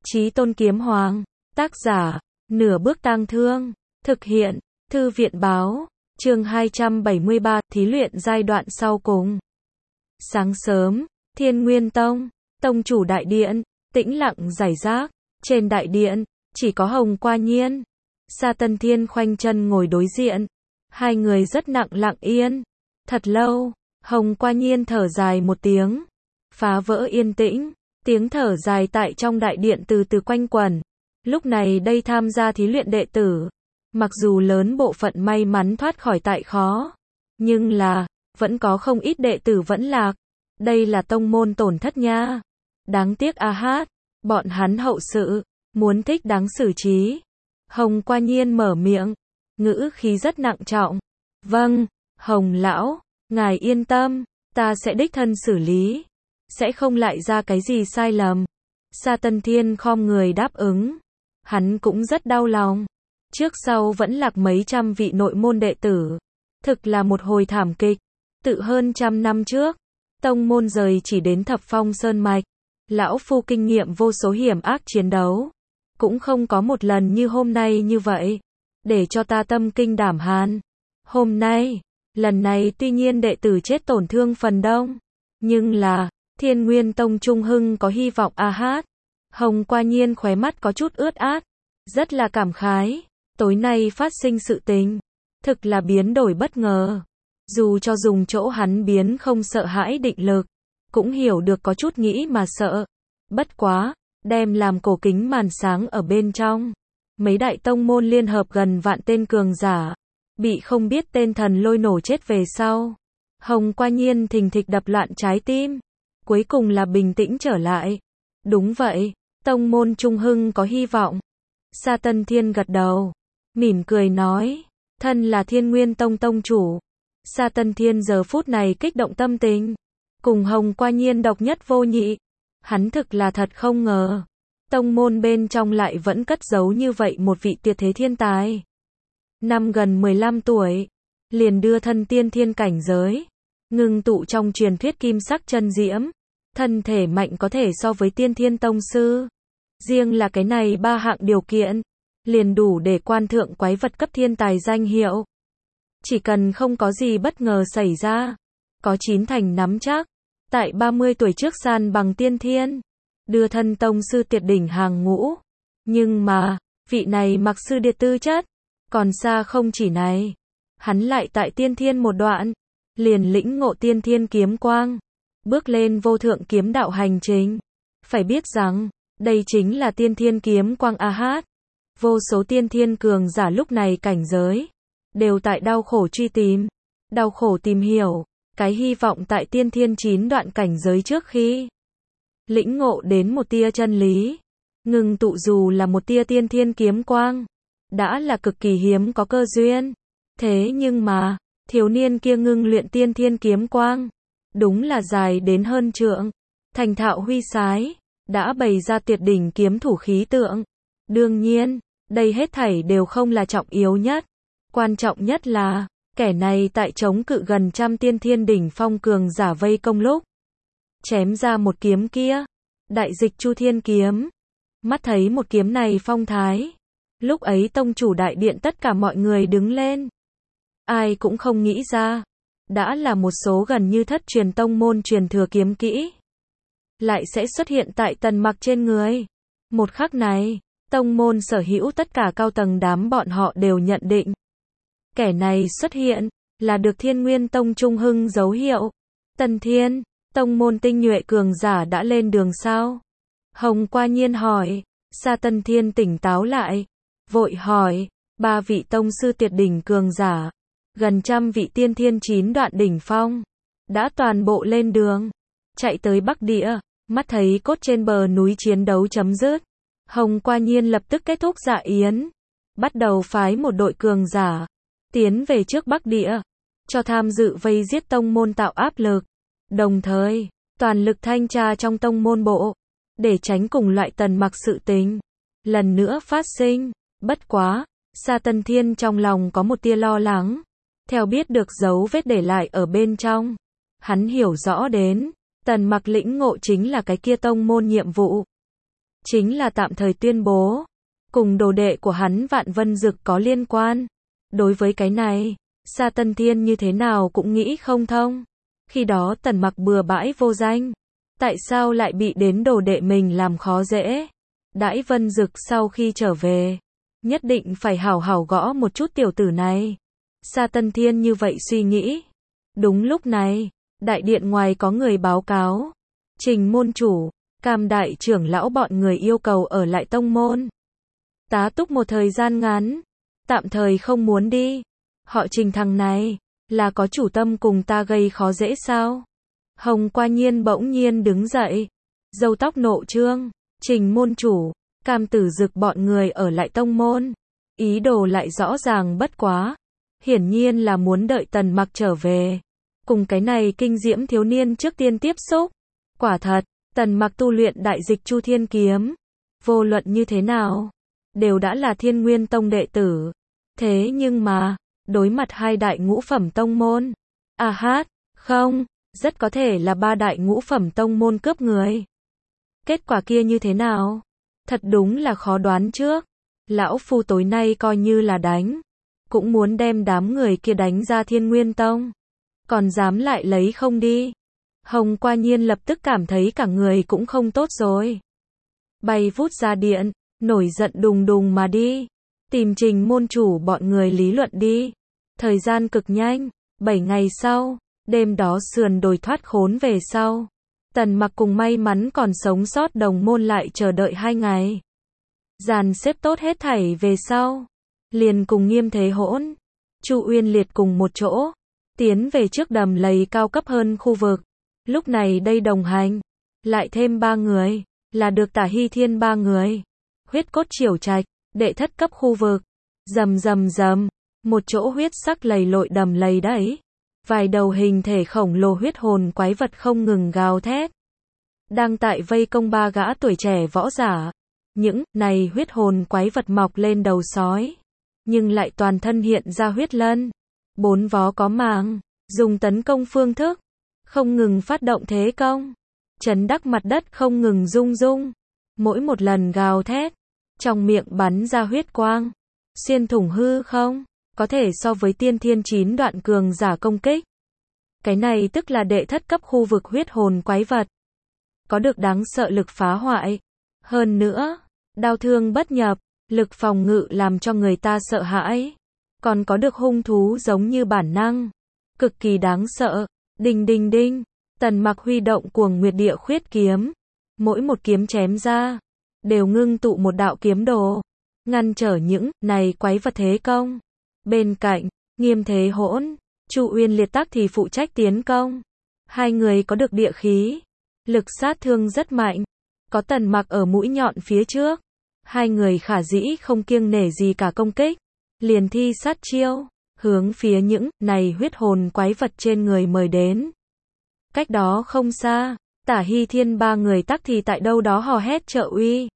Chí Tôn Kiếm Hoàng, tác giả, Nửa Bước Tang Thương, thực hiện, Thư viện báo, chương 273, thí luyện giai đoạn sau cùng. Sáng sớm, Thiên Nguyên Tông, tông chủ đại điện, tĩnh lặng rải rác, trên đại điện, chỉ có Hồng Qua Nhiên. Sa Tân Thiên khoanh chân ngồi đối diện, hai người rất lặng yên. Thật lâu, Hồng Qua Nhiên thở dài một tiếng, phá vỡ yên tĩnh, tiếng thở dài tại trong đại điện từ từ quanh quẩn. Lúc này đây tham gia thí luyện đệ tử, mặc dù lớn bộ phận may mắn thoát khỏi tại khó, nhưng là, vẫn có không ít đệ tử vẫn lạc. Đây là tông môn tổn thất nha. Đáng tiếc a hát, bọn hắn hậu sự, muốn thích đáng xử trí. Hồng Qua Nhiên mở miệng, ngữ khí rất nặng trọng. Vâng, Hồng lão, ngài yên tâm, ta sẽ đích thân xử lý, sẽ không lại ra cái gì sai lầm. Sa Tân Thiên khom người đáp ứng. Hắn cũng rất đau lòng. Trước sau vẫn lạc mấy trăm vị nội môn đệ tử. Thực là một hồi thảm kịch. Tự hơn 100 năm trước, tông môn rời chỉ đến Thập Phong Sơn Mạch. Lão phu kinh nghiệm vô số hiểm ác chiến đấu. Cũng không có một lần như hôm nay như vậy. Để cho ta tâm kinh đảm hàn. Hôm nay, lần này tuy nhiên đệ tử chết tổn thương phần đông. Nhưng là, Thiên Nguyên Tông Trung Hưng có hy vọng a hát. Hồng Qua Nhiên khóe mắt có chút ướt át. Rất là cảm khái. Tối nay phát sinh sự tình. Thực là biến đổi bất ngờ. Dù cho dùng chỗ hắn biến không sợ hãi định lực. Cũng hiểu được có chút nghĩ mà sợ. Bất quá, đem làm cổ kính màn sáng ở bên trong. Mấy đại tông môn liên hợp gần vạn tên cường giả. Bị không biết tên thần lôi nổ chết về sau. Hồng Qua Nhiên thình thịch đập loạn trái tim. Cuối cùng là bình tĩnh trở lại. Đúng vậy, tông môn Trung Hưng có hy vọng. Sa Tân Thiên gật đầu, mỉm cười nói, thân là Thiên Nguyên Tông tông chủ. Sa Tân Thiên giờ phút này kích động tâm tình, cùng Hồng Qua Nhiên độc nhất vô nhị. Hắn thực là thật không ngờ, tông môn bên trong lại vẫn cất giấu như vậy một vị tuyệt thế thiên tài. Năm gần 15 tuổi, liền đưa thân tiên thiên cảnh giới, ngưng tụ trong truyền thuyết kim sắc chân diễm, thân thể mạnh có thể so với tiên thiên tông sư. Riêng là cái này ba hạng điều kiện, liền đủ để quan thượng quái vật cấp thiên tài danh hiệu. Chỉ cần không có gì bất ngờ xảy ra, có 9 thành nắm chắc, tại 30 tuổi trước san bằng tiên thiên, đưa thân tông sư tuyệt đỉnh hàng ngũ. Nhưng mà, vị này mặc sư điệt tư chất, còn xa không chỉ này. Hắn lại tại tiên thiên một đoạn, liền lĩnh ngộ tiên thiên kiếm quang, bước lên vô thượng kiếm đạo hành trình. Phải biết rằng, đây chính là tiên thiên kiếm quang a hát. Vô số tiên thiên cường giả lúc này cảnh giới, đều tại đau khổ truy tìm, đau khổ tìm hiểu, cái hy vọng tại tiên thiên 9 đoạn cảnh giới trước khi lĩnh ngộ đến một tia chân lý, ngừng tụ dù là một tia tiên thiên kiếm quang, đã là cực kỳ hiếm có cơ duyên. Thế nhưng mà, thiếu niên kia ngưng luyện tiên thiên kiếm quang, đúng là dài đến hơn trượng, thành thạo huy sái, đã bày ra tuyệt đỉnh kiếm thủ khí tượng. Đương nhiên, đây hết thảy đều không là trọng yếu nhất. Quan trọng nhất là, kẻ này tại chống cự gần 100 tiên thiên đỉnh phong cường giả vây công lúc, chém ra một kiếm kia, đại dịch Chu Thiên kiếm. Mắt thấy một kiếm này phong thái, lúc ấy tông chủ đại điện tất cả mọi người đứng lên. Ai cũng không nghĩ ra, đã là một số gần như thất truyền tông môn truyền thừa kiếm kỹ, lại sẽ xuất hiện tại Tần Mặc trên người. Một khắc này, tông môn sở hữu tất cả cao tầng đám bọn họ đều nhận định, kẻ này xuất hiện, là được Thiên Nguyên Tông Trung Hưng dấu hiệu. Tần Thiên, tông môn tinh nhuệ cường giả đã lên đường sao? Hồng Qua Nhiên hỏi. Sa Tân Thiên tỉnh táo lại, vội hỏi, 3 vị tông sư tuyệt đỉnh cường giả, gần 100 vị tiên thiên 9 đoạn đỉnh phong, đã toàn bộ lên đường, chạy tới Bắc Địa. Mắt thấy cốt trên bờ núi chiến đấu chấm dứt, Hồng Qua Nhiên lập tức kết thúc dạ yến, bắt đầu phái một đội cường giả tiến về trước Bắc Địa, cho tham dự vây giết tông môn tạo áp lực, đồng thời toàn lực thanh tra trong tông môn bộ, để tránh cùng loại Tần Mặc sự tình lần nữa phát sinh. Bất quá, Sa Tân Thiên trong lòng có một tia lo lắng, theo biết được dấu vết để lại ở bên trong, hắn hiểu rõ đến Tần Mặc lĩnh ngộ chính là cái kia tông môn nhiệm vụ. chính là tạm thời tuyên bố, cùng đồ đệ của hắn Vạn Vân Dực có liên quan. Đối với cái này, Sa Tân Thiên như thế nào cũng nghĩ không thông. Khi đó Tần Mặc bừa bãi vô danh, tại sao lại bị đến đồ đệ mình làm khó dễ? Đãi Vân Dực sau khi trở về, nhất định phải hảo hảo gõ một chút tiểu tử này. Sa Tân Thiên như vậy suy nghĩ. Đúng lúc này, đại điện ngoài có người báo cáo. Trình môn chủ, Cam đại trưởng lão bọn người yêu cầu ở lại tông môn. Tá túc một thời gian ngắn, tạm thời không muốn đi. Họ Trình thằng này, là có chủ tâm cùng ta gây khó dễ sao? Hồng Qua Nhiên bỗng nhiên đứng dậy, râu tóc nộ trương. Trình môn chủ, Cam Tử Dực bọn người ở lại tông môn. Ý đồ lại rõ ràng bất quá. Hiển nhiên là muốn đợi Tần Mặc trở về. Cùng cái này kinh diễm thiếu niên trước tiên tiếp xúc. Quả thật, Tần Mặc tu luyện đại dịch Chu Thiên Kiếm. Vô luận như thế nào, đều đã là Thiên Nguyên Tông đệ tử. Thế nhưng mà, đối mặt hai đại ngũ phẩm tông môn. Không, rất có thể là ba đại ngũ phẩm tông môn cướp người. Kết quả kia như thế nào? Thật đúng là khó đoán trước. Lão phu tối nay coi như là đánh, cũng muốn đem đám người kia đánh ra Thiên Nguyên Tông. Còn dám lại lấy không đi. Hồng Qua Nhiên lập tức cảm thấy cả người cũng không tốt rồi. Bay vút ra điện, nổi giận đùng đùng mà đi. Tìm Trình môn chủ bọn người lý luận đi. Thời gian cực nhanh, 7 ngày sau, đêm đó sườn đồi thoát khốn về sau. Tần Mặc cùng may mắn còn sống sót đồng môn lại chờ đợi 2 ngày. Dàn xếp tốt hết thảy về sau, liền cùng Nghiêm Thế Hỗn, Chu Uyên Liệt cùng một chỗ, tiến về trước đầm lầy cao cấp hơn khu vực. Lúc này đây đồng hành, lại thêm 3 người, là được Tả Hy Thiên 3 người. Huyết Cốt Triểu Trạch, đệ thất cấp khu vực. Rầm rầm rầm, một chỗ huyết sắc lầy lội đầm lầy đấy. Vài đầu hình thể khổng lồ huyết hồn quái vật không ngừng gào thét. Đang tại vây công 3 gã tuổi trẻ võ giả. Những này huyết hồn quái vật mọc lên đầu sói, nhưng lại toàn thân hiện ra huyết lân. 4 vó có màng, dùng tấn công phương thức, không ngừng phát động thế công. Chấn đắc mặt đất không ngừng rung rung. Mỗi một lần gào thét, trong miệng bắn ra huyết quang, xuyên thủng hư không, có thể so với tiên thiên 9 đoạn cường giả công kích. Cái này tức là đệ thất cấp khu vực huyết hồn quái vật. Có được đáng sợ lực phá hoại. Hơn nữa, đao thương bất nhập, lực phòng ngự làm cho người ta sợ hãi. Còn có được hung thú giống như bản năng. Cực kỳ đáng sợ. Đinh đinh đinh. Tần Mặc huy động Cuồng Nguyệt Địa Khuyết kiếm. Mỗi một kiếm chém ra, đều ngưng tụ một đạo kiếm đồ, ngăn trở những này quái vật thế công. Bên cạnh, Nghiêm Thế Hỗn, Chu Uyên Liệt Tác thì phụ trách tiến công. Hai người có được địa khí, lực sát thương rất mạnh. Có Tần Mặc ở mũi nhọn phía trước, hai người khả dĩ không kiêng nể gì cả công kích, liền thi sát chiêu, hướng phía những này huyết hồn quái vật trên người mời đến. Cách đó không xa, Tả Hy Thiên 3 người Tắc thì tại đâu đó hò hét trợ uy.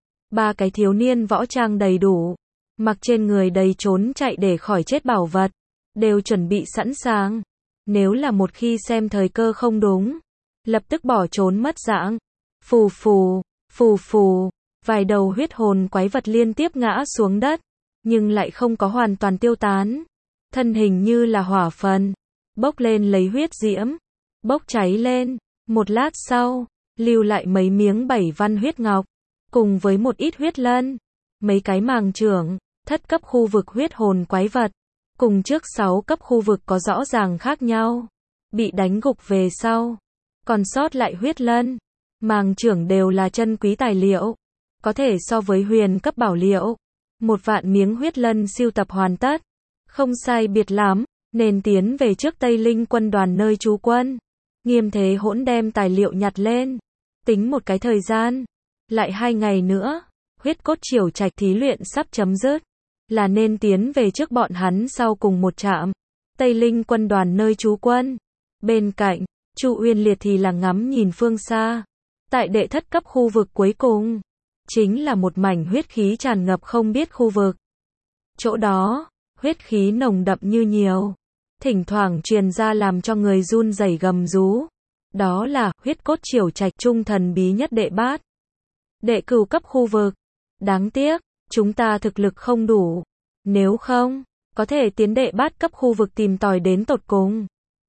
3 cái thiếu niên võ trang đầy đủ, mặc trên người đầy trốn chạy để khỏi chết bảo vật, đều chuẩn bị sẵn sàng. Nếu là một khi xem thời cơ không đúng, lập tức bỏ trốn mất dạng. Phù phù, phù phù, vài đầu huyết hồn quái vật liên tiếp ngã xuống đất, nhưng lại không có hoàn toàn tiêu tán. Thân hình như là hỏa phần, bốc lên lấy huyết diễm, bốc cháy lên. Một lát sau, lưu lại mấy miếng 7 văn huyết ngọc, cùng với một ít huyết lân, mấy cái màng trưởng, thất cấp khu vực huyết hồn quái vật, cùng trước 6 cấp khu vực có rõ ràng khác nhau. Bị đánh gục về sau, còn sót lại huyết lân, màng trưởng đều là chân quý tài liệu, có thể so với huyền cấp bảo liệu. 1 vạn miếng huyết lân sưu tập hoàn tất, không sai biệt lắm, nên tiến về trước Tây Linh quân đoàn nơi trú quân. Nghiêm Thế Hỗn đem tài liệu nhặt lên, tính một cái thời gian, lại 2 ngày nữa, Huyết Cốt Triểu Trạch thí luyện sắp chấm dứt, là nên tiến về trước bọn hắn sau cùng một trạm, Tây Linh quân đoàn nơi trú quân. Bên cạnh, Chu Uyên Liệt thì là ngắm nhìn phương xa, tại đệ thất cấp khu vực cuối cùng, chính là một mảnh huyết khí tràn ngập không biết khu vực. Chỗ đó, huyết khí nồng đậm như nhiều, thỉnh thoảng truyền ra làm cho người run rẩy gầm rú. Đó là Huyết Cốt Triểu Trạch trung thần bí nhất đệ bát. đệ cửu cấp khu vực. Đáng tiếc, chúng ta thực lực không đủ. Nếu không, có thể tiến đệ bát cấp khu vực tìm tòi đến tột cùng.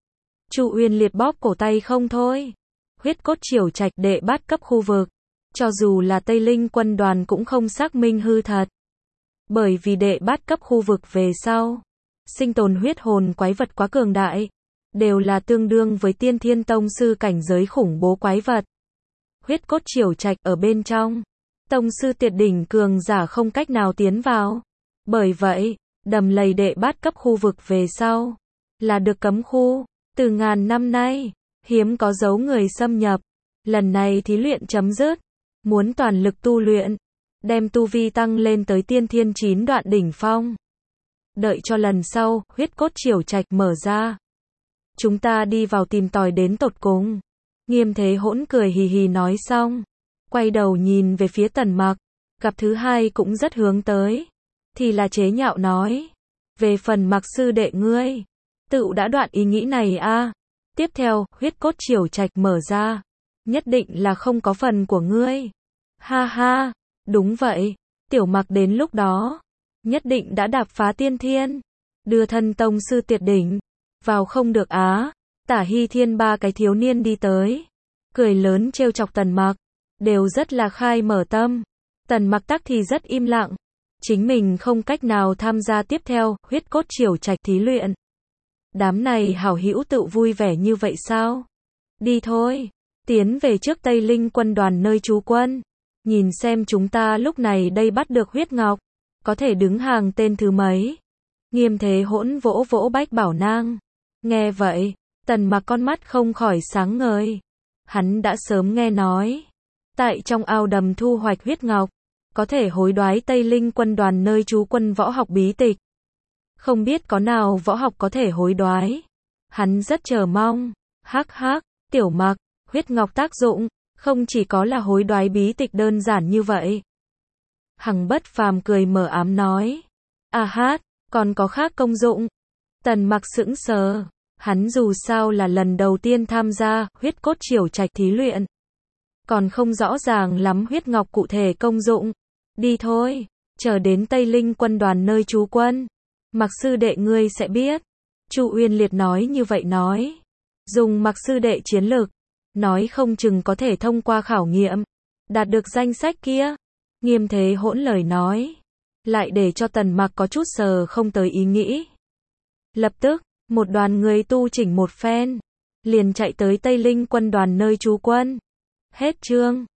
Chu Uyên Liệt bóp cổ tay không thôi. Huyết cốt triều trạch đệ bát cấp khu vực. Cho dù là Tây Linh quân đoàn cũng không xác minh hư thật. Bởi vì đệ bát cấp khu vực về sau, sinh tồn huyết hồn quái vật quá cường đại, đều là tương đương với tiên thiên tông sư cảnh giới khủng bố quái vật. Huyết cốt triều trạch ở bên trong, tông sư tuyệt đỉnh cường giả không cách nào tiến vào. Bởi vậy, đầm lầy đệ bát cấp khu vực về sau, là được cấm khu, từ ngàn năm nay, hiếm có dấu người xâm nhập. Lần này thí luyện chấm dứt, muốn toàn lực tu luyện, đem tu vi tăng lên tới tiên thiên 9 đoạn đỉnh phong. Đợi cho lần sau, huyết cốt triều trạch mở ra. Chúng ta đi vào tìm tòi đến tột cùng. Nghiêm Thế Hỗn cười hì hì nói xong. Quay đầu nhìn về phía Tần Mặc. Gặp thứ hai cũng rất hướng tới. Thì là chế nhạo nói. Về phần Mặc sư đệ ngươi. Tự đã đoạn ý nghĩ này a. Tiếp theo, huyết cốt triều trạch mở ra. Nhất định là không có phần của ngươi. Ha ha. Đúng vậy. Tiểu Mặc đến lúc đó. Nhất định đã đạp phá tiên thiên. Đưa thân tông sư tuyệt đỉnh. Vào không được á. Tả Hy Thiên ba cái thiếu niên đi tới. Cười lớn trêu chọc Tần Mặc. Đều rất là khai mở tâm. Tần Mặc tắc thì rất im lặng. Chính mình không cách nào tham gia tiếp theo huyết cốt triều trạch thí luyện. Đám này hảo hữu tự vui vẻ như vậy sao? Đi thôi. Tiến về trước Tây Linh quân đoàn nơi trú quân. Nhìn xem chúng ta lúc này đây bắt được huyết ngọc. Có thể đứng hàng tên thứ mấy? Nghiêm Thế Hỗn vỗ vỗ Bách Bảo Nang. Nghe vậy, Tần Mặc con mắt không khỏi sáng ngời. Hắn đã sớm nghe nói. Tại trong ao đầm thu hoạch huyết ngọc. Có thể hối đoái Tây Linh quân đoàn nơi trú quân võ học bí tịch. Không biết có nào võ học có thể hối đoái. Hắn rất chờ mong. Hắc hắc, Tiểu Mặc, huyết ngọc tác dụng. Không chỉ có là hối đoái bí tịch đơn giản như vậy. Hằng Bất Phàm cười mờ ám nói. À hát, còn có khác công dụng. Tần Mặc sững sờ. Hắn dù sao là lần đầu tiên tham gia huyết cốt triều trạch thí luyện. Còn không rõ ràng lắm huyết ngọc cụ thể công dụng. Đi thôi, chờ đến Tây Linh quân đoàn nơi trú quân. Mặc sư đệ ngươi sẽ biết. Chu Uyên Liệt nói như vậy nói. Dùng Mặc sư đệ chiến lực. Nói không chừng có thể thông qua khảo nghiệm. Đạt được danh sách kia. Nghiêm Thế Hỗn lời nói. Lại để cho Tần Mặc có chút sờ không tới ý nghĩ. Lập tức, một đoàn người tu chỉnh một phen. Liền chạy tới Tây Linh quân đoàn nơi trú quân. Hết chương.